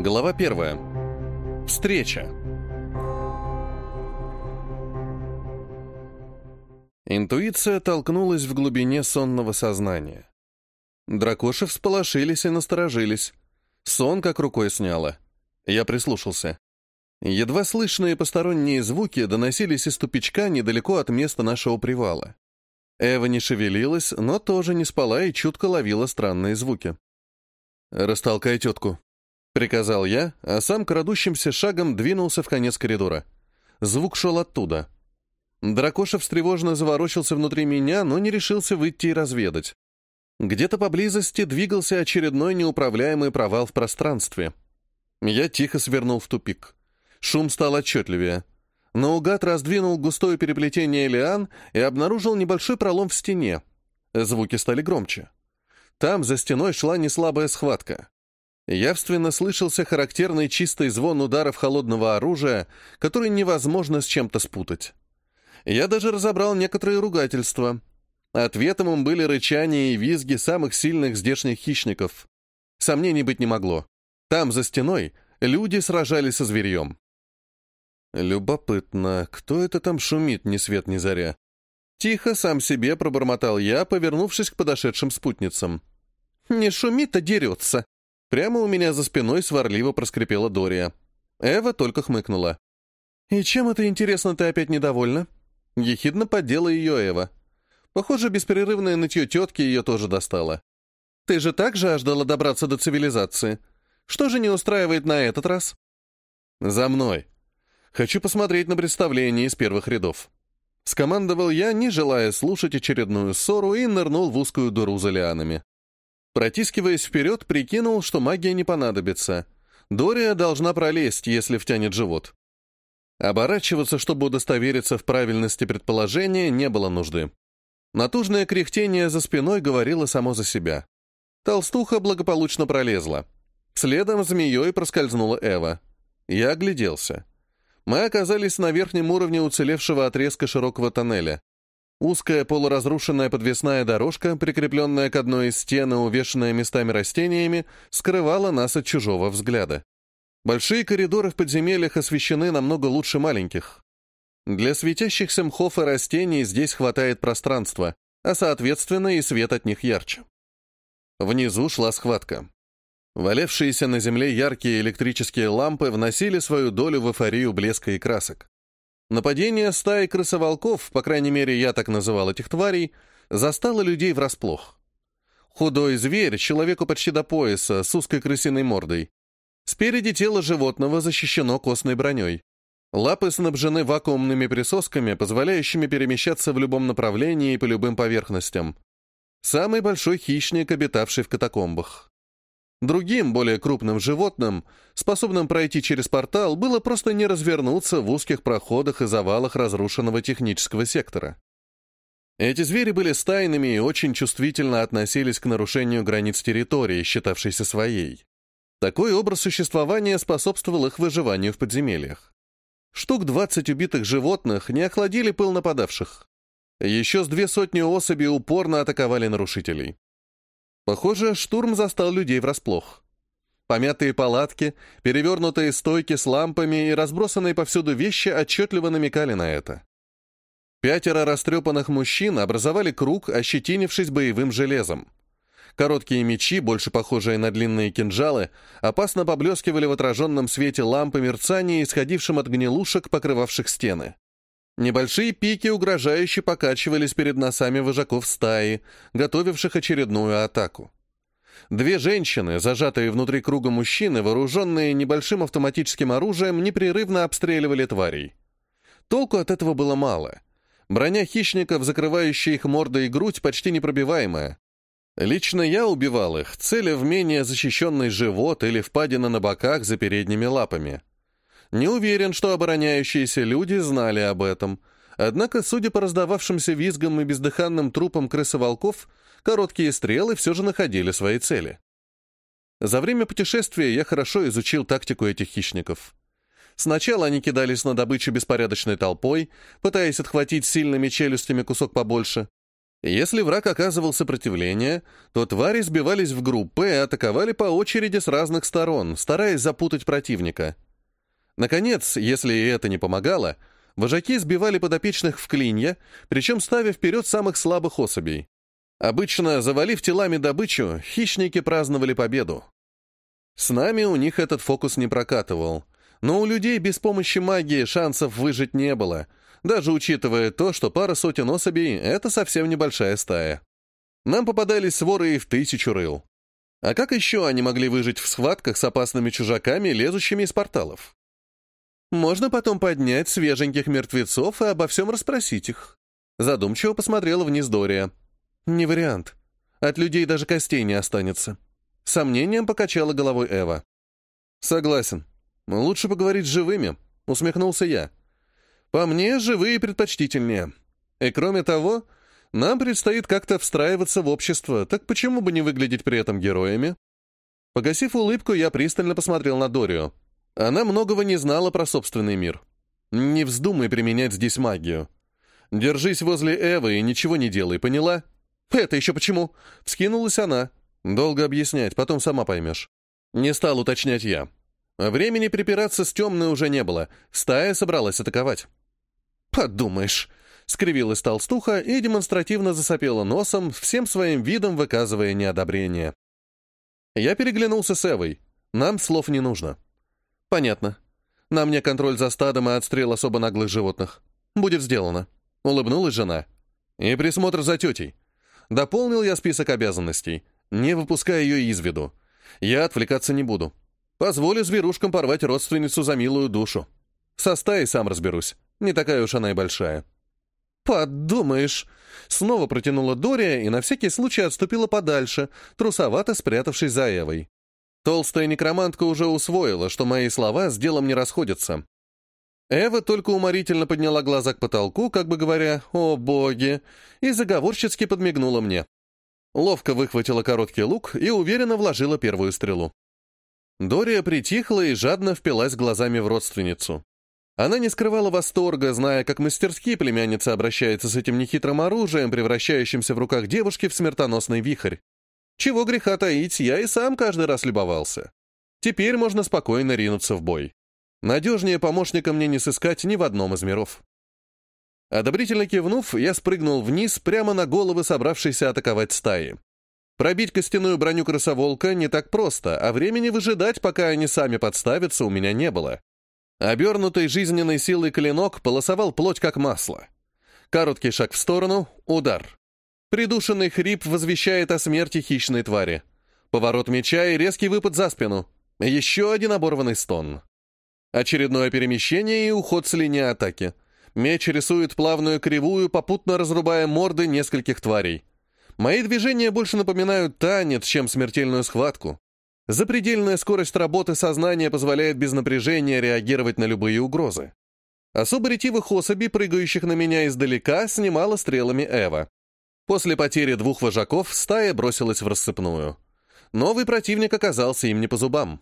Глава 1. Встреча. Интуиция толкнулась в глубине сонного сознания. Дракоши всполошились и насторожились. Сон как рукой сняло. Я прислушался. Едва слышные посторонние звуки доносились из тупичка недалеко от места нашего привала. Эва не шевелилась, но тоже не спала и чутко ловила странные звуки. «Растолкай тетку», — приказал я, а сам крадущимся шагом двинулся в конец коридора. Звук шел оттуда. Дракоша встревоженно заворочился внутри меня, но не решился выйти и разведать. Где-то поблизости двигался очередной неуправляемый провал в пространстве. Я тихо свернул в тупик. Шум стал отчетливее. Наугад раздвинул густое переплетение лиан и обнаружил небольшой пролом в стене. Звуки стали громче. Там за стеной шла неслабая схватка. Явственно слышался характерный чистый звон ударов холодного оружия, который невозможно с чем-то спутать. Я даже разобрал некоторые ругательства. Ответом им были рычания и визги самых сильных здешних хищников. Сомнений быть не могло. Там, за стеной, люди сражались со зверьем. Любопытно, кто это там шумит ни свет ни заря? Тихо сам себе пробормотал я, повернувшись к подошедшим спутницам. «Не шумит, а дерется!» Прямо у меня за спиной сварливо проскрипела Дория. Эва только хмыкнула. «И чем это, интересно, ты опять недовольна?» Ехидно поддела ее Эва. Похоже, беспрерывное нытье тетки ее тоже достало. «Ты же так жаждала добраться до цивилизации. Что же не устраивает на этот раз?» «За мной. Хочу посмотреть на представление из первых рядов». Скомандовал я, не желая слушать очередную ссору, и нырнул в узкую дыру за лианами. Протискиваясь вперед, прикинул, что магия не понадобится. Дория должна пролезть, если втянет живот. Оборачиваться, чтобы удостовериться в правильности предположения, не было нужды. Натужное кряхтение за спиной говорило само за себя. Толстуха благополучно пролезла. Следом змеей проскользнула Эва. Я огляделся. Мы оказались на верхнем уровне уцелевшего отрезка широкого тоннеля. Узкая полуразрушенная подвесная дорожка, прикрепленная к одной из стен и увешанная местами растениями, скрывала нас от чужого взгляда. Большие коридоры в подземельях освещены намного лучше маленьких. Для светящихся мхов и растений здесь хватает пространства, а соответственно и свет от них ярче. Внизу шла схватка. Валявшиеся на земле яркие электрические лампы вносили свою долю в эйфорию блеска и красок. Нападение стаи крысоволков, по крайней мере, я так называл этих тварей, застало людей врасплох. Худой зверь, человеку почти до пояса, с узкой крысиной мордой. Спереди тело животного защищено костной броней. Лапы снабжены вакуумными присосками, позволяющими перемещаться в любом направлении и по любым поверхностям. Самый большой хищник, обитавший в катакомбах. Другим, более крупным животным, способным пройти через портал, было просто не развернуться в узких проходах и завалах разрушенного технического сектора. Эти звери были стайными и очень чувствительно относились к нарушению границ территории, считавшейся своей. Такой образ существования способствовал их выживанию в подземельях. Штук 20 убитых животных не охладили пыл нападавших. Еще с 200 особей упорно атаковали нарушителей. Похоже, штурм застал людей врасплох. Помятые палатки, перевернутые стойки с лампами и разбросанные повсюду вещи отчетливо намекали на это. 5 растрепанных мужчин образовали круг, ощетинившись боевым железом. Короткие мечи, больше похожие на длинные кинжалы, опасно поблескивали в отраженном свете лампы мерцания, исходившим от гнилушек, покрывавших стены. Небольшие пики угрожающе покачивались перед носами вожаков стаи, готовивших очередную атаку. 2 женщины, зажатые внутри круга мужчины, вооруженные небольшим автоматическим оружием, непрерывно обстреливали тварей. Толку от этого было мало. Броня хищников, закрывающая их морды и грудь, почти непробиваемая. Лично я убивал их, целя в менее защищенный живот или впадина на боках за передними лапами. Не уверен, что обороняющиеся люди знали об этом, однако, судя по раздававшимся визгам и бездыханным трупам крысоволков, короткие стрелы все же находили свои цели. За время путешествия я хорошо изучил тактику этих хищников. Сначала они кидались на добычу беспорядочной толпой, пытаясь отхватить сильными челюстями кусок побольше. Если враг оказывал сопротивление, то твари сбивались в группы и атаковали по очереди с разных сторон, стараясь запутать противника. Наконец, если и это не помогало, вожаки сбивали подопечных в клинья, причем ставя вперед самых слабых особей. Обычно, завалив телами добычу, хищники праздновали победу. С нами у них этот фокус не прокатывал, но у людей без помощи магии шансов выжить не было, даже учитывая то, что пара сотен особей — это совсем небольшая стая. Нам попадались своры и в 1000 рыл. А как еще они могли выжить в схватках с опасными чужаками, лезущими из порталов? Можно потом поднять свеженьких мертвецов и обо всем расспросить их. Задумчиво посмотрела вниз Дория. Не вариант. От людей даже костей не останется. Сомнением покачала головой Эва. Согласен. Лучше поговорить с живыми, усмехнулся я. По мне, живые предпочтительнее. И кроме того, нам предстоит как-то встраиваться в общество, так почему бы не выглядеть при этом героями? Погасив улыбку, я пристально посмотрел на Дорию. Она многого не знала про собственный мир. Не вздумай применять здесь магию. Держись возле Эвы и ничего не делай, поняла? Это еще почему? Вскинулась она. Долго объяснять, потом сама поймешь. Не стал уточнять я. Времени припираться с темной уже не было. Стая собралась атаковать. «Подумаешь», — скривилась толстуха и демонстративно засопела носом, всем своим видом выказывая неодобрение. Я переглянулся с Эвой. Нам слов не нужно. «Понятно. На мне контроль за стадом и отстрел особо наглых животных. Будет сделано», — улыбнулась жена. «И присмотр за тетей». Дополнил я список обязанностей, не выпуская ее из виду. Я отвлекаться не буду. Позволю зверушкам порвать родственницу за милую душу. Со стаей сам разберусь. Не такая уж она и большая. «Подумаешь!» Снова протянула Дория и на всякий случай отступила подальше, трусовато спрятавшись за Эвой. Толстая некромантка уже усвоила, что мои слова с делом не расходятся. Эва только уморительно подняла глаза к потолку, как бы говоря «О, боги!» и заговорщицки подмигнула мне. Ловко выхватила короткий лук и уверенно вложила первую стрелу. Дория притихла и жадно впилась глазами в родственницу. Она не скрывала восторга, зная, как мастерски племянница обращается с этим нехитрым оружием, превращающимся в руках девушки в смертоносный вихрь. Чего греха таить, я и сам каждый раз любовался. Теперь можно спокойно ринуться в бой. Надежнее помощника мне не сыскать ни в одном из миров. Одобрительно кивнув, я спрыгнул вниз прямо на головы собравшейся атаковать стаи. Пробить костяную броню крысоволка не так просто, а времени выжидать, пока они сами подставятся, у меня не было. Обернутый жизненной силой клинок полосовал плоть как масло. Короткий шаг в сторону — удар. Придушенный хрип возвещает о смерти хищной твари. Поворот меча и резкий выпад за спину. Еще один оборванный стон. Очередное перемещение и уход с линии атаки. Меч рисует плавную кривую, попутно разрубая морды нескольких тварей. Мои движения больше напоминают танец, чем смертельную схватку. Запредельная скорость работы сознания позволяет без напряжения реагировать на любые угрозы. Особо ретивых особей, прыгающих на меня издалека, снимала стрелами Эва. После потери 2 вожаков стая бросилась в рассыпную. Новый противник оказался им не по зубам.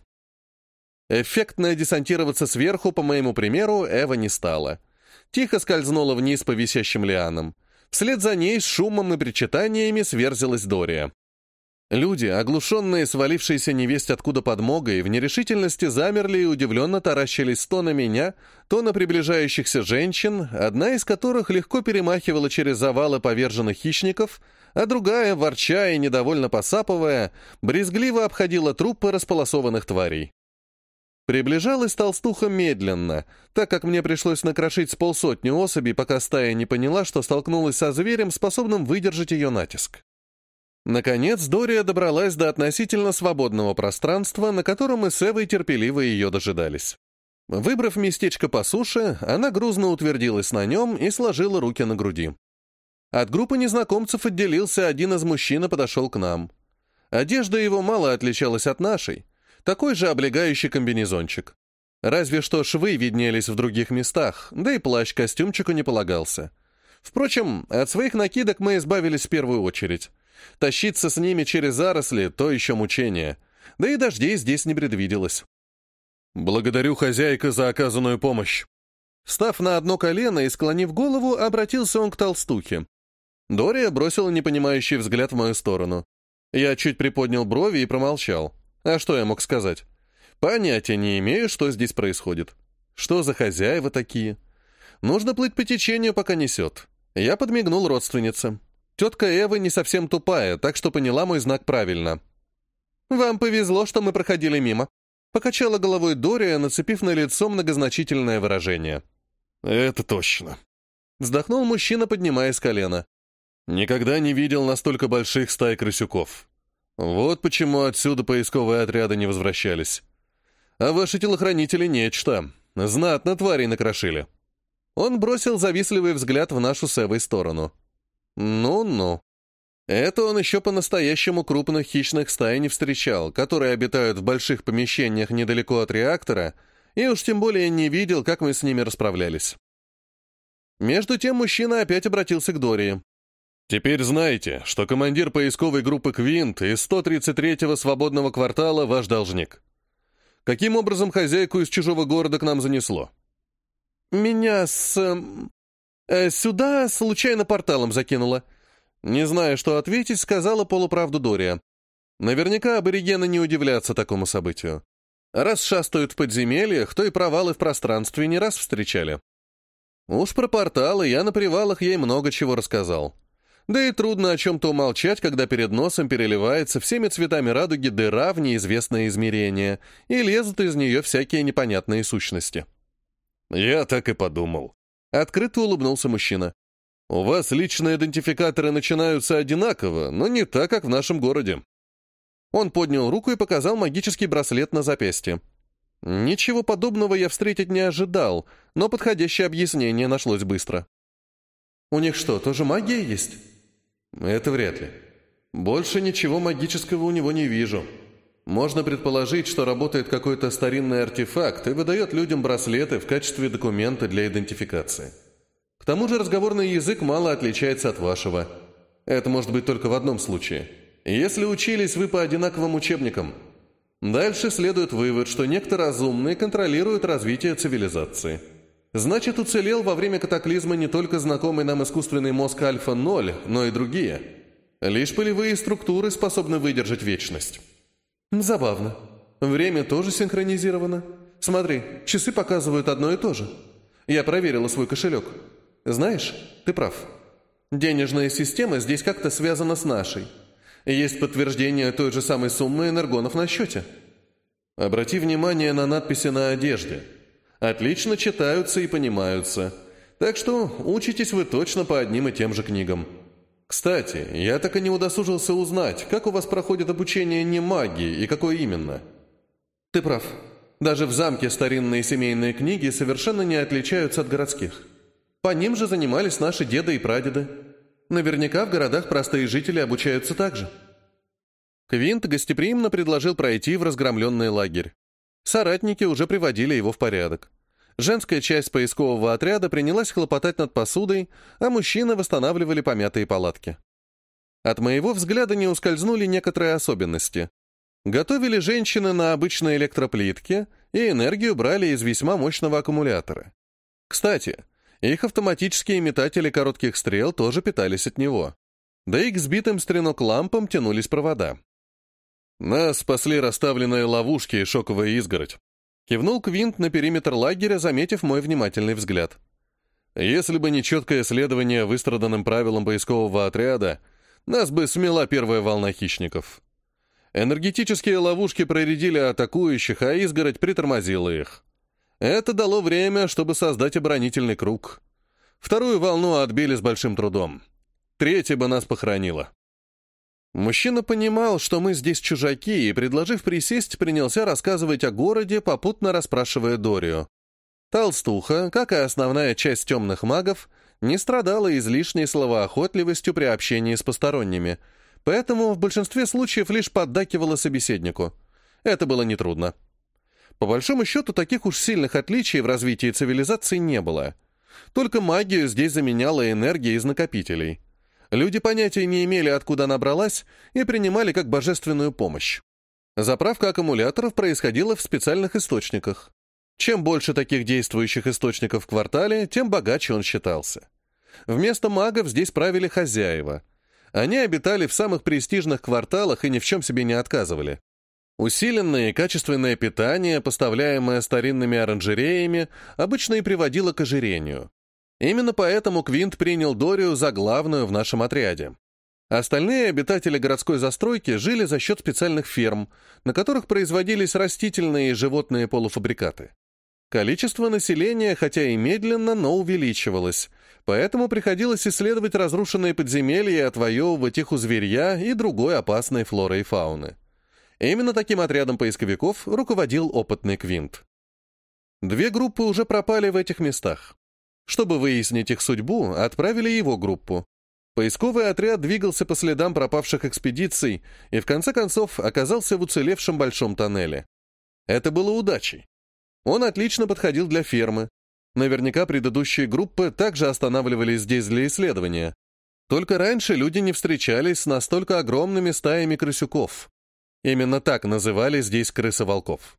Эффектно десантироваться сверху, по моему примеру, Эва не стала. Тихо скользнула вниз по висящим лианам. Вслед за ней с шумом и причитаниями сверзилась Дория. Люди, оглушенные свалившейся невесть откуда подмогой, в нерешительности замерли и удивленно таращились то на меня, то на приближающихся женщин, одна из которых легко перемахивала через завалы поверженных хищников, а другая, ворча и недовольно посапывая, брезгливо обходила трупы располосованных тварей. Приближалась толстуха медленно, так как мне пришлось накрошить с 500 особей, пока стая не поняла, что столкнулась со зверем, способным выдержать ее натиск. Наконец, Дория добралась до относительно свободного пространства, на котором мы с Эвой терпеливо ее дожидались. Выбрав местечко по суше, она грузно утвердилась на нем и сложила руки на груди. От группы незнакомцев отделился один из мужчин и подошел к нам. Одежда его мало отличалась от нашей, такой же облегающий комбинезончик. Разве что швы виднелись в других местах, да и плащ костюмчику не полагался. Впрочем, от своих накидок мы избавились в первую очередь. Тащиться с ними через заросли — то еще мучение. Да и дождей здесь не предвиделось. «Благодарю, хозяйка, за оказанную помощь». Встав на одно колено и склонив голову, обратился он к толстухе. Дория бросила непонимающий взгляд в мою сторону. Я чуть приподнял брови и промолчал. А что я мог сказать? Понятия не имею, что здесь происходит. Что за хозяева такие? Нужно плыть по течению, пока несет. Я подмигнул родственнице. Тетка Эва не совсем тупая, так что поняла мой знак правильно. «Вам повезло, что мы проходили мимо», — покачала головой Дория, нацепив на лицо многозначительное выражение. «Это точно», — вздохнул мужчина, поднимаясь с колена. «Никогда не видел настолько больших стай крысюков. Вот почему отсюда поисковые отряды не возвращались. А ваши телохранители нечто. Знатно тварей накрошили». Он бросил завистливый взгляд в нашу с Эвой сторону. «Ну-ну. Это он еще по-настоящему крупных хищных стай не встречал, которые обитают в больших помещениях недалеко от реактора, и уж тем более не видел, как мы с ними расправлялись». Между тем мужчина опять обратился к Дории. «Теперь знаете, что командир поисковой группы «Квинт» из 133-го свободного квартала ваш должник. Каким образом хозяйку из чужого города к нам занесло?» «Меня сюда случайно порталом закинуло». Не зная, что ответить, сказала полуправду Дория. Наверняка аборигены не удивлятся такому событию. Раз шастают в подземельях, то и провалы в пространстве не раз встречали. Уж про порталы я на привалах ей много чего рассказал. Да и трудно о чем-то умолчать, когда перед носом переливается всеми цветами радуги дыра в неизвестное измерение, и лезут из нее всякие непонятные сущности. «Я так и подумал». Открыто улыбнулся мужчина. «У вас личные идентификаторы начинаются одинаково, но не так, как в нашем городе». Он поднял руку и показал магический браслет на запястье. Ничего подобного я встретить не ожидал, но подходящее объяснение нашлось быстро. «У них что, тоже магия есть?» «Это вряд ли. Больше ничего магического у него не вижу. Можно предположить, что работает какой-то старинный артефакт и выдает людям браслеты в качестве документа для идентификации. К тому же разговорный язык мало отличается от вашего. Это может быть только в одном случае. Если учились вы по одинаковым учебникам. Дальше следует вывод, что некто разумный контролирует развитие цивилизации. Значит, уцелел во время катаклизма не только знакомый нам искусственный мозг Альфа-0, но и другие. Лишь полевые структуры способны выдержать вечность». «Забавно. Время тоже синхронизировано. Смотри, часы показывают одно и то же. Я проверила свой кошелек. Знаешь, ты прав. Денежная система здесь как-то связана с нашей. Есть подтверждение той же самой суммы энергонов на счете. Обрати внимание на надписи на одежде. Отлично читаются и понимаются. Так что учитесь вы точно по одним и тем же книгам. Кстати, я так и не удосужился узнать, как у вас проходит обучение не магии и какое именно». «Ты прав. Даже в замке старинные семейные книги совершенно не отличаются от городских. По ним же занимались наши деды и прадеды. Наверняка в городах простые жители обучаются так же». Квинт гостеприимно предложил пройти в разгромленный лагерь. Соратники уже приводили его в порядок. Женская часть поискового отряда принялась хлопотать над посудой, а мужчины восстанавливали помятые палатки. От моего взгляда не ускользнули некоторые особенности. Готовили женщины на обычной электроплитке и энергию брали из весьма мощного аккумулятора. Кстати, их автоматические метатели коротких стрел тоже питались от него. Да и к сбитым стренок лампам тянулись провода. «Нас спасли расставленные ловушки и шоковая изгородь», — кивнул Квинт на периметр лагеря, заметив мой внимательный взгляд. «Если бы не четкое следование выстраданным правилам поискового отряда, нас бы смела первая волна хищников. Энергетические ловушки проредили атакующих, а изгородь притормозила их. Это дало время, чтобы создать оборонительный круг. Вторую волну отбили с большим трудом. Третья бы нас похоронила». Мужчина понимал, что мы здесь чужаки, и, предложив присесть, принялся рассказывать о городе, попутно расспрашивая Дорию. Толстуха, как и основная часть темных магов, не страдала излишней словоохотливостью при общении с посторонними, поэтому в большинстве случаев лишь поддакивала собеседнику. Это было нетрудно. По большому счету, таких уж сильных отличий в развитии цивилизации не было. Только магию здесь заменяла энергия из накопителей. Люди понятия не имели, откуда она бралась, и принимали как божественную помощь. Заправка аккумуляторов происходила в специальных источниках. Чем больше таких действующих источников в квартале, тем богаче он считался. Вместо магов здесь правили хозяева. Они обитали в самых престижных кварталах и ни в чем себе не отказывали. Усиленное и качественное питание, поставляемое старинными оранжереями, обычно и приводило к ожирению. Именно поэтому Квинт принял Дорию за главную в нашем отряде. Остальные обитатели городской застройки жили за счет специальных ферм, на которых производились растительные и животные полуфабрикаты. Количество населения, хотя и медленно, но увеличивалось, поэтому приходилось исследовать разрушенные подземелья и отвоевывать их у зверья и другой опасной флоры и фауны. Именно таким отрядом поисковиков руководил опытный Квинт. 2 группы уже пропали в этих местах. Чтобы выяснить их судьбу, отправили его группу. Поисковый отряд двигался по следам пропавших экспедиций и в конце концов оказался в уцелевшем большом тоннеле. Это было удачей. Он отлично подходил для фермы. Наверняка предыдущие группы также останавливались здесь для исследования. Только раньше люди не встречались с настолько огромными стаями крысюков. Именно так называли здесь крысы-волков.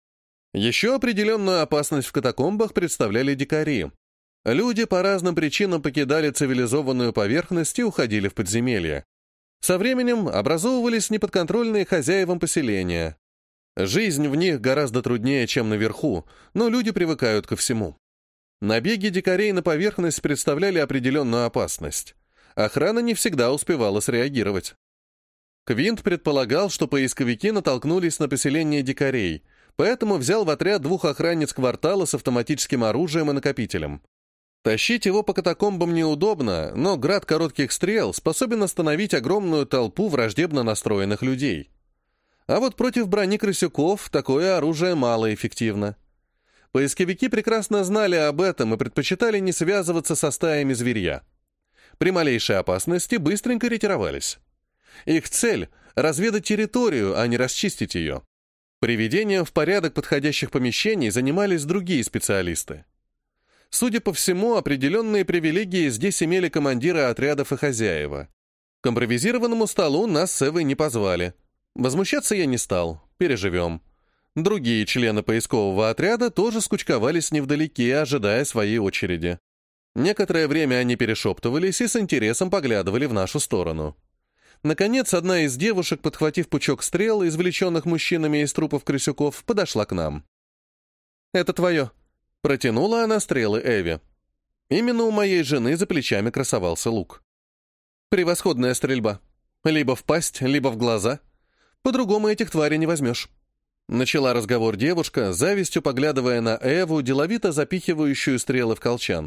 Еще определенную опасность в катакомбах представляли дикари. Люди по разным причинам покидали цивилизованную поверхность и уходили в подземелья. Со временем образовывались неподконтрольные хозяевам поселения. Жизнь в них гораздо труднее, чем наверху, но люди привыкают ко всему. Набеги дикарей на поверхность представляли определенную опасность. Охрана не всегда успевала среагировать. Квинт предполагал, что поисковики натолкнулись на поселение дикарей, поэтому взял в отряд 2 охранниц квартала с автоматическим оружием и накопителем. Тащить его по катакомбам неудобно, но град коротких стрел способен остановить огромную толпу враждебно настроенных людей. А вот против брони крысюков такое оружие малоэффективно. Поисковики прекрасно знали об этом и предпочитали не связываться со стаями зверья. При малейшей опасности быстренько ретировались. Их цель — разведать территорию, а не расчистить ее. Приведением в порядок подходящих помещений занимались другие специалисты. Судя по всему, определенные привилегии здесь имели командиры отрядов и хозяева. К импровизированному столу нас с Эвой не позвали. Возмущаться я не стал, переживем. Другие члены поискового отряда тоже скучковались невдалеке, ожидая своей очереди. Некоторое время они перешептывались и с интересом поглядывали в нашу сторону. Наконец, одна из девушек, подхватив пучок стрел, извлеченных мужчинами из трупов крысюков, подошла к нам. «Это твое». Протянула она стрелы Эве. Именно у моей жены за плечами красовался лук. Превосходная стрельба. Либо в пасть, либо в глаза. По-другому этих тварей не возьмешь. Начала разговор девушка, с завистью поглядывая на Эву, деловито запихивающую стрелы в колчан.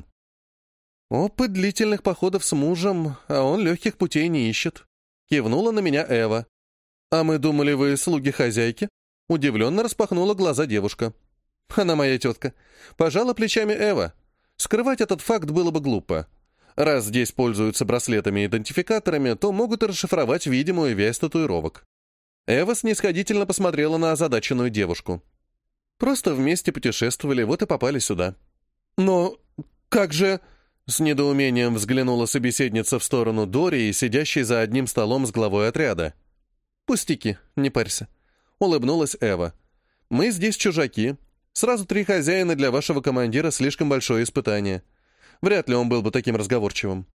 Опыт длительных походов с мужем, а он легких путей не ищет. Кивнула на меня Эва. «А мы думали, вы слуги хозяйки?» Удивленно распахнула глаза девушка. «Она моя тетка». Пожала плечами Эва. Скрывать этот факт было бы глупо. Раз здесь пользуются браслетами-идентификаторами, то могут и расшифровать видимую вязь татуировок. Эва снисходительно посмотрела на озадаченную девушку. Просто вместе путешествовали, вот и попали сюда. «Но как же...» С недоумением взглянула собеседница в сторону Дории, сидящей за одним столом с главой отряда. «Пустяки, не парься», — улыбнулась Эва. «Мы здесь чужаки. Сразу 3 хозяина для вашего командира слишком большое испытание. Вряд ли он был бы таким разговорчивым».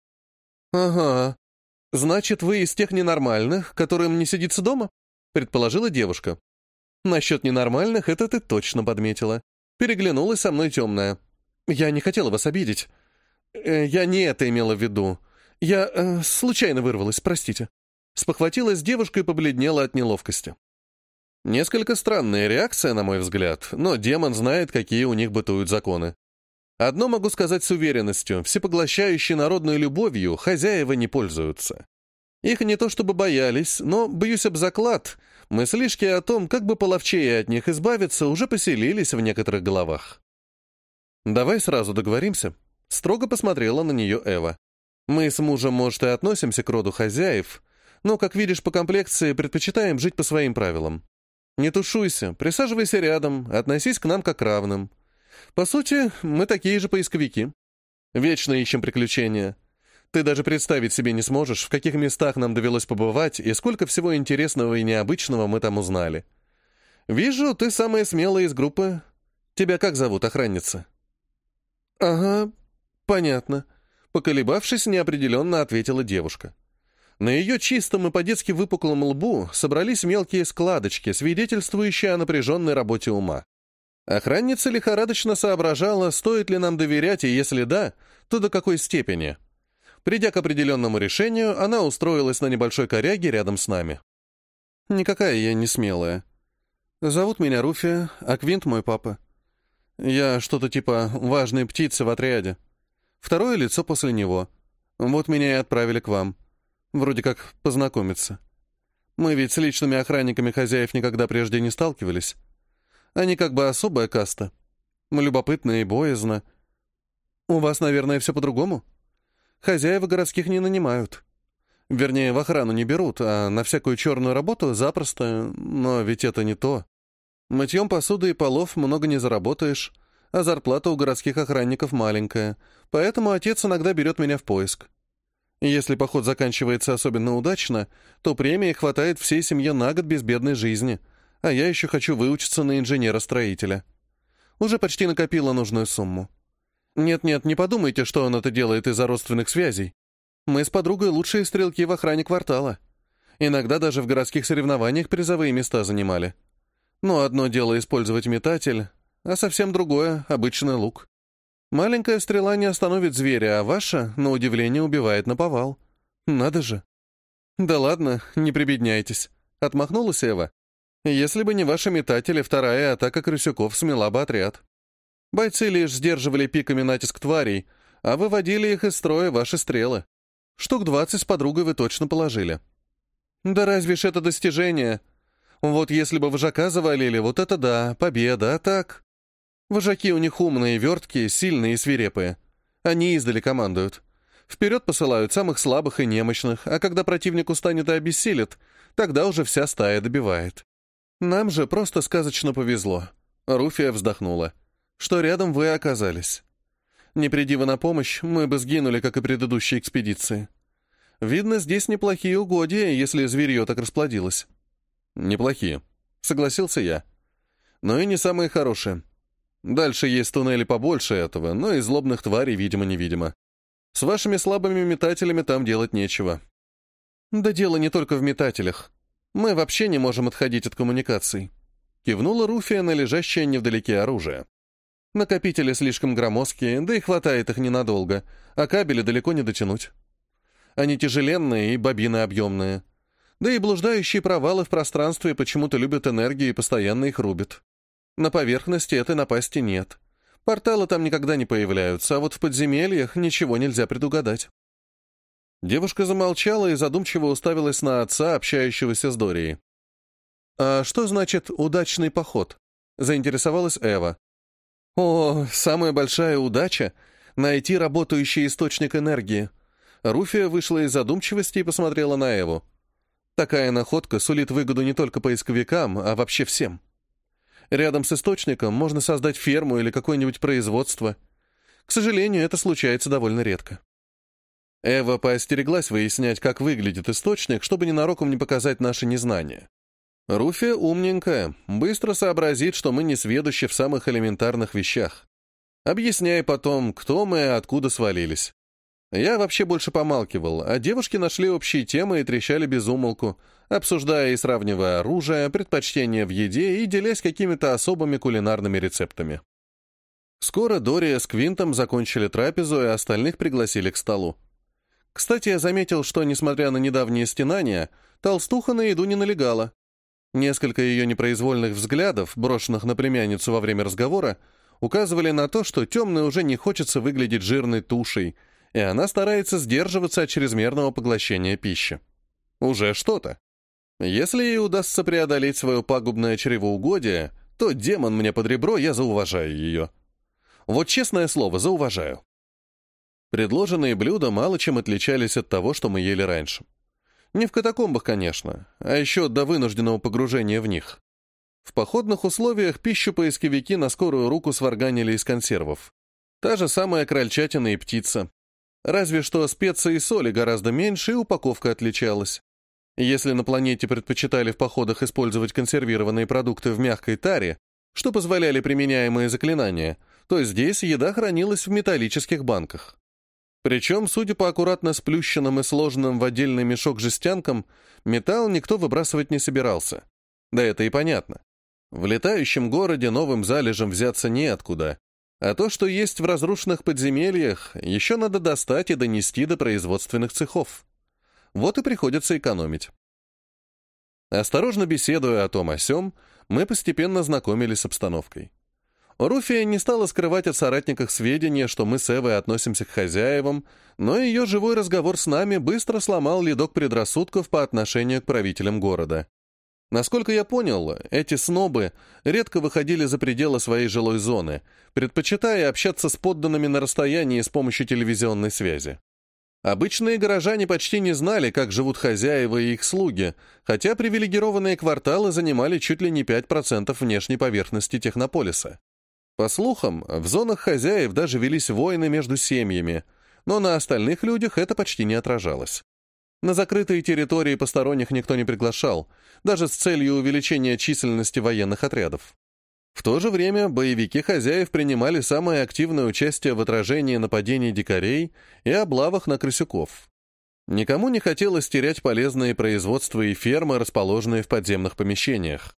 «Ага. Значит, вы из тех ненормальных, которым не сидится дома?» — предположила девушка. «Насчет ненормальных это ты точно подметила. Переглянулась со мной темная. Я не хотела вас обидеть. Я не это имела в виду. Я случайно вырвалась, простите». Спохватилась девушка и побледнела от неловкости. Несколько странная реакция, на мой взгляд, но демон знает, какие у них бытуют законы. Одно могу сказать с уверенностью: всепоглощающей народной любовью хозяева не пользуются. Их не то чтобы боялись, но, боюсь об заклад, мыслишки о том, как бы половчее от них избавиться, уже поселились в некоторых головах. «Давай сразу договоримся», — строго посмотрела на нее Эва. «Мы с мужем, может, и относимся к роду хозяев, но, как видишь по комплекции, предпочитаем жить по своим правилам. Не тушуйся, присаживайся рядом, относись к нам как к равным. По сути, мы такие же поисковики. Вечно ищем приключения. Ты даже представить себе не сможешь, в каких местах нам довелось побывать и сколько всего интересного и необычного мы там узнали. Вижу, ты самая смелая из группы. Тебя как зовут, охранница?» «Ага, понятно», Поколебавшись, неопределенно ответила девушка. На ее чистом и по-детски выпуклом лбу собрались мелкие складочки, свидетельствующие о напряженной работе ума. Охранница лихорадочно соображала, стоит ли нам доверять, и если да, то до какой степени. Придя к определенному решению, она устроилась на небольшой коряге рядом с нами. «Никакая я не смелая. Зовут меня Руфия, а Квинт мой папа. Я что-то типа важной птицы в отряде. Второе лицо после него. Вот меня и отправили к вам. Вроде как познакомиться. Мы ведь с личными охранниками хозяев никогда прежде не сталкивались. Они как бы особая каста. Любопытно и боязно. У вас, наверное, все по-другому? Хозяева городских не нанимают. Вернее, в охрану не берут, а на всякую черную работу запросто, но ведь это не то. Мытьем посуды и полов много не заработаешь, а зарплата у городских охранников маленькая, поэтому отец иногда берет меня в поиск. Если поход заканчивается особенно удачно, то премии хватает всей семье на год безбедной жизни, а я еще хочу выучиться на инженера-строителя. Уже почти накопила нужную сумму. Нет-нет, не подумайте, что он это делает из-за родственных связей. Мы с подругой лучшие стрелки в охране квартала. Иногда даже в городских соревнованиях призовые места занимали. Но одно дело использовать метатель, а совсем другое — обычный лук. Маленькая стрела не остановит зверя, а ваша, на удивление, убивает наповал. Надо же. Да ладно, не прибедняйтесь. Отмахнулась Эва. Если бы не ваши метатели, вторая атака крысюков смела бы отряд. Бойцы лишь сдерживали пиками натиск тварей, а выводили их из строя ваши стрелы. Штук 20 с подругой вы точно положили. Да разве ж это достижение? Вот если бы вожака завалили, вот это да, победа, а так... Вожаки у них умные, верткие, сильные и свирепые. Они издали командуют. Вперед посылают самых слабых и немощных, а когда противник устанет и обессилит, тогда уже вся стая добивает. Нам же просто сказочно повезло. Руфия вздохнула. Что рядом вы оказались. Не приди вы на помощь, мы бы сгинули, как и предыдущие экспедиции. Видно, здесь неплохие угодья, если зверье так расплодилось. Неплохие, согласился я. Но и не самые хорошие. Дальше есть туннели побольше этого, но и злобных тварей, видимо-невидимо. С вашими слабыми метателями там делать нечего. Да дело не только в метателях. Мы вообще не можем отходить от коммуникаций. Кивнула Руфия на лежащее невдалеке оружие. Накопители слишком громоздкие, да и хватает их ненадолго, а кабели далеко не дотянуть. Они тяжеленные и бобины объемные. Да и блуждающие провалы в пространстве почему-то любят энергию и постоянно их рубят. На поверхности этой напасти нет. Порталы там никогда не появляются, а вот в подземельях ничего нельзя предугадать. Девушка замолчала и задумчиво уставилась на отца, общающегося с Дорией. «А что значит «удачный поход»?» — заинтересовалась Эва. «О, самая большая удача — найти работающий источник энергии». Руфия вышла из задумчивости и посмотрела на Эву. «Такая находка сулит выгоду не только поисковикам, а вообще всем. Рядом с источником можно создать ферму или какое-нибудь производство. К сожалению, это случается довольно редко». Эва поостереглась выяснять, как выглядит источник, чтобы ненароком не показать наше незнание. Руфия умненькая, быстро сообразит, что мы несведущи в самых элементарных вещах. Объясняй потом, кто мы и откуда свалились. Я вообще больше помалкивал, а девушки нашли общие темы и трещали без умолку, обсуждая и сравнивая оружие, предпочтения в еде и делясь какими-то особыми кулинарными рецептами. Скоро Дория с Квинтом закончили трапезу и остальных пригласили к столу. Кстати, я заметил, что, несмотря на недавние стенания, толстуха на еду не налегала. Несколько ее непроизвольных взглядов, брошенных на племянницу во время разговора, указывали на то, что темной уже не хочется выглядеть жирной тушей, и она старается сдерживаться от чрезмерного поглощения пищи. Уже что-то. Если ей удастся преодолеть свое пагубное чревоугодие, то демон мне под ребро, я зауважаю ее. Вот честное слово, зауважаю. Предложенные блюда мало чем отличались от того, что мы ели раньше. Не в катакомбах, конечно, а еще до вынужденного погружения в них. В походных условиях пищу поисковики на скорую руку сварганили из консервов. Та же самая крольчатина и птица. Разве что специй и соли гораздо меньше, и упаковка отличалась. Если на планете предпочитали в походах использовать консервированные продукты в мягкой таре, что позволяли применяемые заклинания, то здесь еда хранилась в металлических банках. Причем, судя по аккуратно сплющенным и сложенным в отдельный мешок жестянкам, металл никто выбрасывать не собирался. Да это и понятно. В летающем городе новым залежем взяться неоткуда. А то, что есть в разрушенных подземельях, еще надо достать и донести до производственных цехов. Вот и приходится экономить. Осторожно беседуя о том о сём, мы постепенно знакомились с обстановкой. Руфия не стала скрывать от соратников сведения, что мы с Эвой относимся к хозяевам, но ее живой разговор с нами быстро сломал ледок предрассудков по отношению к правителям города. Насколько я понял, эти снобы редко выходили за пределы своей жилой зоны, предпочитая общаться с подданными на расстоянии с помощью телевизионной связи. Обычные горожане почти не знали, как живут хозяева и их слуги, хотя привилегированные кварталы занимали чуть ли не 5% внешней поверхности Технополиса. По слухам, в зонах хозяев даже велись войны между семьями, но на остальных людях это почти не отражалось. На закрытые территории посторонних никто не приглашал, даже с целью увеличения численности военных отрядов. В то же время боевики хозяев принимали самое активное участие в отражении нападений дикарей и облавах на крысюков. Никому не хотелось терять полезные производства и фермы, расположенные в подземных помещениях.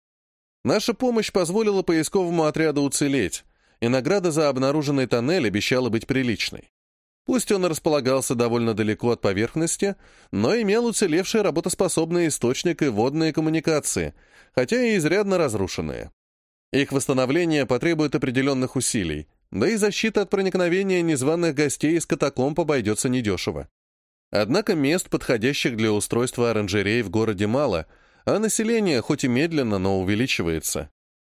Наша помощь позволила поисковому отряду уцелеть, и награда за обнаруженный тоннель обещала быть приличной. Пусть он располагался довольно далеко от поверхности, но имел уцелевший работоспособный источник и водные коммуникации, хотя и изрядно разрушенные. Их восстановление потребует определенных усилий, да и защита от проникновения незваных гостей из катакомб обойдется недешево. Однако мест, подходящих для устройства оранжерей, в городе мало, а население хоть и медленно, но увеличивается.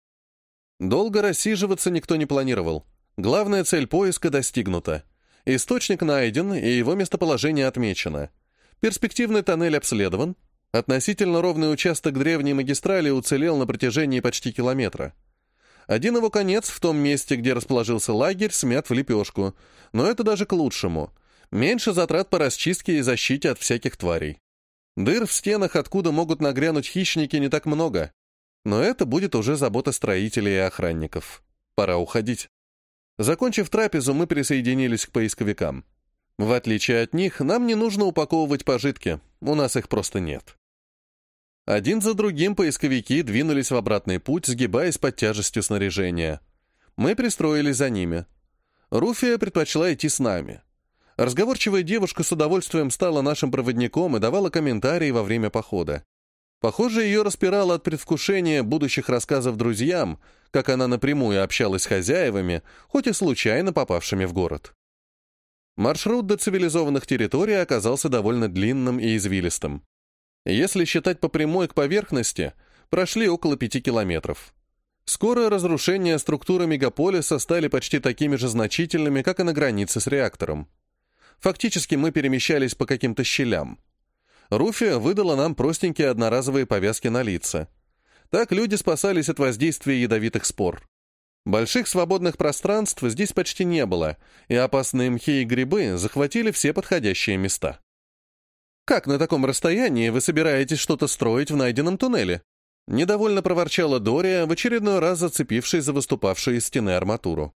Долго рассиживаться никто не планировал. Главная цель поиска достигнута. Источник найден, и его местоположение отмечено. Перспективный тоннель обследован. Относительно ровный участок древней магистрали уцелел на протяжении почти километра. Один его конец, в том месте, где расположился лагерь, смят в лепешку, но это даже к лучшему. Меньше затрат по расчистке и защите от всяких тварей. Дыр в стенах, откуда могут нагрянуть хищники, не так много. Но это будет уже забота строителей и охранников. Пора уходить. Закончив трапезу, мы присоединились к поисковикам. В отличие от них, нам не нужно упаковывать пожитки, у нас их просто нет. Один за другим поисковики двинулись в обратный путь, сгибаясь под тяжестью снаряжения. Мы пристроились за ними. Руфия предпочла идти с нами. Разговорчивая девушка с удовольствием стала нашим проводником и давала комментарии во время похода. Похоже, ее распирало от предвкушения будущих рассказов друзьям, как она напрямую общалась с хозяевами, хоть и случайно попавшими в город. Маршрут до цивилизованных территорий оказался довольно длинным и извилистым. Если считать по прямой к поверхности, прошли около 5 километров. Скоро разрушения структуры мегаполиса стали почти такими же значительными, как и на границе с реактором. Фактически мы перемещались по каким-то щелям. Руфия выдала нам простенькие одноразовые повязки на лица. Так люди спасались от воздействия ядовитых спор. Больших свободных пространств здесь почти не было, и опасные мхи и грибы захватили все подходящие места. «Как на таком расстоянии вы собираетесь что-то строить в найденном туннеле?» Недовольно проворчала Дория, в очередной раз зацепившись за выступавшую из стены арматуру.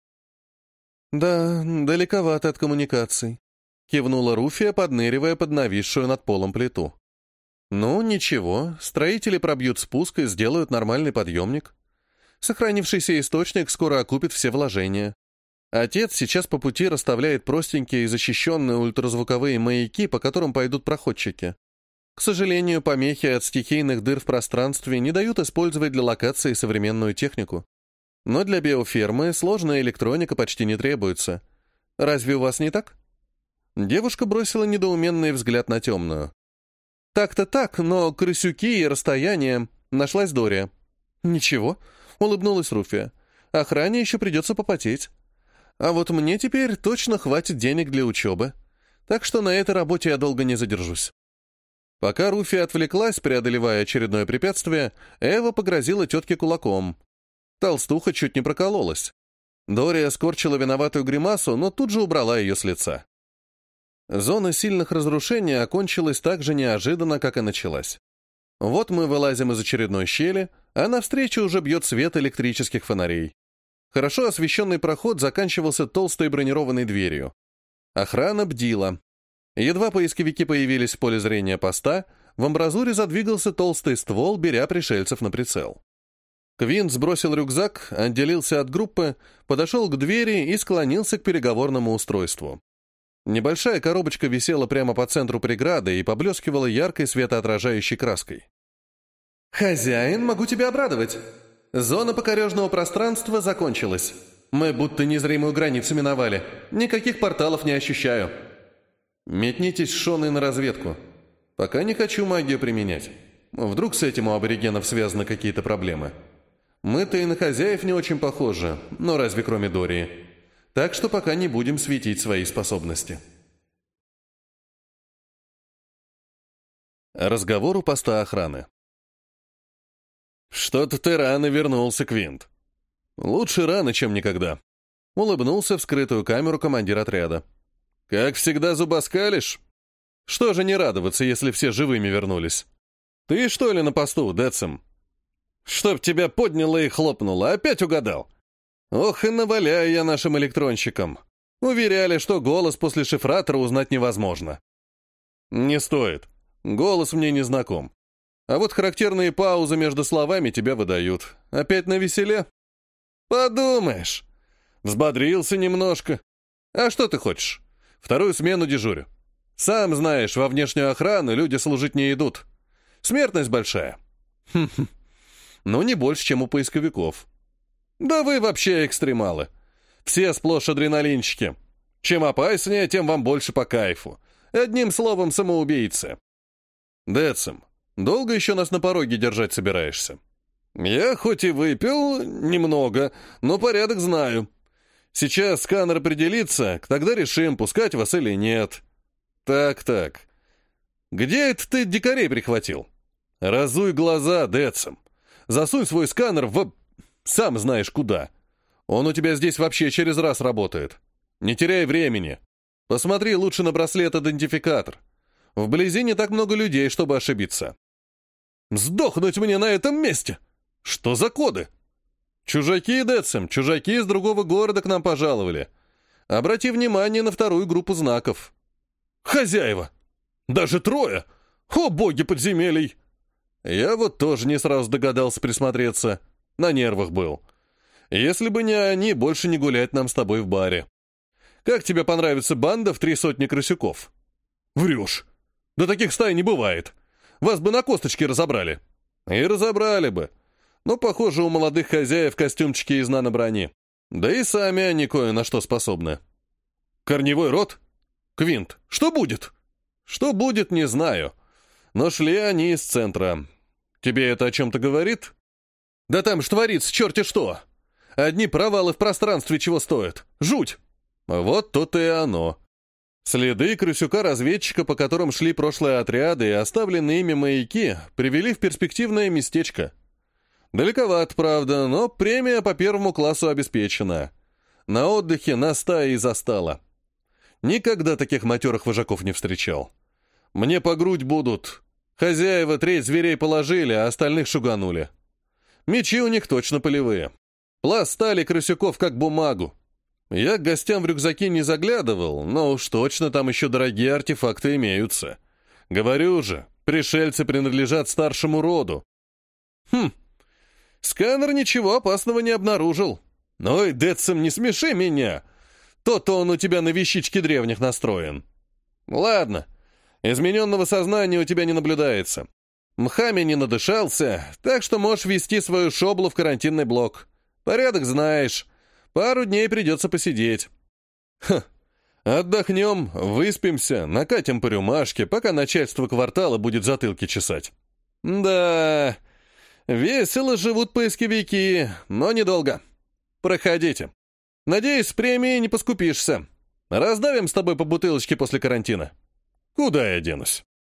«Да, далековато от коммуникаций», — кивнула Руфия, подныривая под нависшую над полом плиту. «Ну, ничего, строители пробьют спуск и сделают нормальный подъемник. Сохранившийся источник скоро окупит все вложения. Отец сейчас по пути расставляет простенькие и защищенные ультразвуковые маяки, по которым пойдут проходчики. К сожалению, помехи от стихийных дыр в пространстве не дают использовать для локации современную технику. Но для биофермы сложная электроника почти не требуется. Разве у вас не так?» Девушка бросила недоуменный взгляд на темную. «Так-то так, но крысюки и расстояние...» Нашлась Дория. «Ничего», — улыбнулась Руфия. «Охране еще придется попотеть. А вот мне теперь точно хватит денег для учебы. Так что на этой работе я долго не задержусь». Пока Руфия отвлеклась, преодолевая очередное препятствие, Эва погрозила тетке кулаком. Толстуха чуть не прокололась. Дория скорчила виноватую гримасу, но тут же убрала ее с лица. Зона сильных разрушений окончилась так же неожиданно, как и началась. Вот мы вылазим из очередной щели, а навстречу уже бьет свет электрических фонарей. Хорошо освещенный проход заканчивался толстой бронированной дверью. Охрана бдила. Едва поисковики появились в поле зрения поста, в амбразуре задвигался толстый ствол, беря пришельцев на прицел. Квинт сбросил рюкзак, отделился от группы, подошел к двери и склонился к переговорному устройству. Небольшая коробочка висела прямо по центру преграды и поблескивала яркой светоотражающей краской. «Хозяин, могу тебя обрадовать. Зона покорежного пространства закончилась. Мы будто незримую границу миновали. Никаких порталов не ощущаю». «Метнитесь с Шоной на разведку. Пока не хочу магию применять. Вдруг с этим у аборигенов связаны какие-то проблемы. Мы-то и на хозяев не очень похожи, но разве кроме Дории. Так что пока не будем светить свои способности». Разговор у поста охраны. «Что-то ты рано вернулся, Квинт». «Лучше рано, чем никогда», — улыбнулся в скрытую камеру командир отряда. «Как всегда зубоскалишь? Что же не радоваться, если все живыми вернулись? Ты что ли на посту, Дэтсом? Чтоб тебя подняло и хлопнуло, опять угадал? Ох и наваляю я нашим электронщикам. Уверяли, что голос после шифратора узнать невозможно». «Не стоит. Голос мне не знаком. А вот характерные паузы между словами тебя выдают. Опять навеселе?» «Подумаешь. Взбодрился немножко. А что ты хочешь? Вторую смену дежурю. Сам знаешь, во внешнюю охрану люди служить не идут. Смертность большая». «Хм-хм. Ну, не больше, чем у поисковиков». «Да вы вообще экстремалы. Все сплошь адреналинчики. Чем опаснее, тем вам больше по кайфу. Одним словом, самоубийцы». «Дэтсом, долго еще нас на пороге держать собираешься?» «Я хоть и выпил немного, но порядок знаю. Сейчас сканер определится, тогда решим, пускать вас или нет». «Так. Где это ты дикарей прихватил?» «Разуй глаза, Дэтсом. Засунь свой сканер в... сам знаешь куда. Он у тебя здесь вообще через раз работает. Не теряй времени. Посмотри лучше на браслет-идентификатор. Вблизи не так много людей, чтобы ошибиться». «Сдохнуть мне на этом месте! Что за коды?» «Чужаки, Дэтсом, чужаки из другого города к нам пожаловали. Обрати внимание на вторую группу знаков». «Хозяева! Даже трое! О, боги подземелий!» «Я вот тоже не сразу догадался присмотреться. На нервах был. Если бы не они, больше не гулять нам с тобой в баре. Как тебе понравится банда в 300 крысюков?» «Врешь! Да таких стай не бывает! Вас бы на косточки разобрали!» «И разобрали бы. Но, похоже, у молодых хозяев костюмчики из нано-брони. Да и сами они кое на что способны». «Корневой род? Квинт, что будет?» «Что будет, не знаю. Но шли они из центра. Тебе это о чем-то говорит?» «Да там ж творится черти что! Одни провалы в пространстве чего стоят. Жуть!» «Вот то-то и оно. Следы крысюка-разведчика, по которым шли прошлые отряды, и оставленные ими маяки, привели в перспективное местечко. Далековато, правда, но премия по первому классу обеспечена. На отдыхе нас стая и застала. Никогда таких матерых вожаков не встречал. Мне по грудь будут. Хозяева треть зверей положили, а остальных шуганули. Мечи у них точно полевые. Пластали крысюков как бумагу. Я к гостям в рюкзаки не заглядывал, но уж точно там еще дорогие артефакты имеются. Говорю же, пришельцы принадлежат старшему роду». Сканер ничего опасного не обнаружил. Ой, Дэтсом, не смеши меня. То-то он у тебя на вещички древних настроен. Ладно, измененного сознания у тебя не наблюдается. Мхами не надышался, так что можешь вести свою шоблу в карантинный блок. Порядок знаешь. Пару дней придется посидеть. Отдохнем, выспимся, накатим по рюмашке, пока начальство квартала будет затылки чесать. Да, весело живут поисковики, но недолго. Проходите. Надеюсь, с премией не поскупишься. Раздавим с тобой по бутылочке после карантина. Куда я денусь?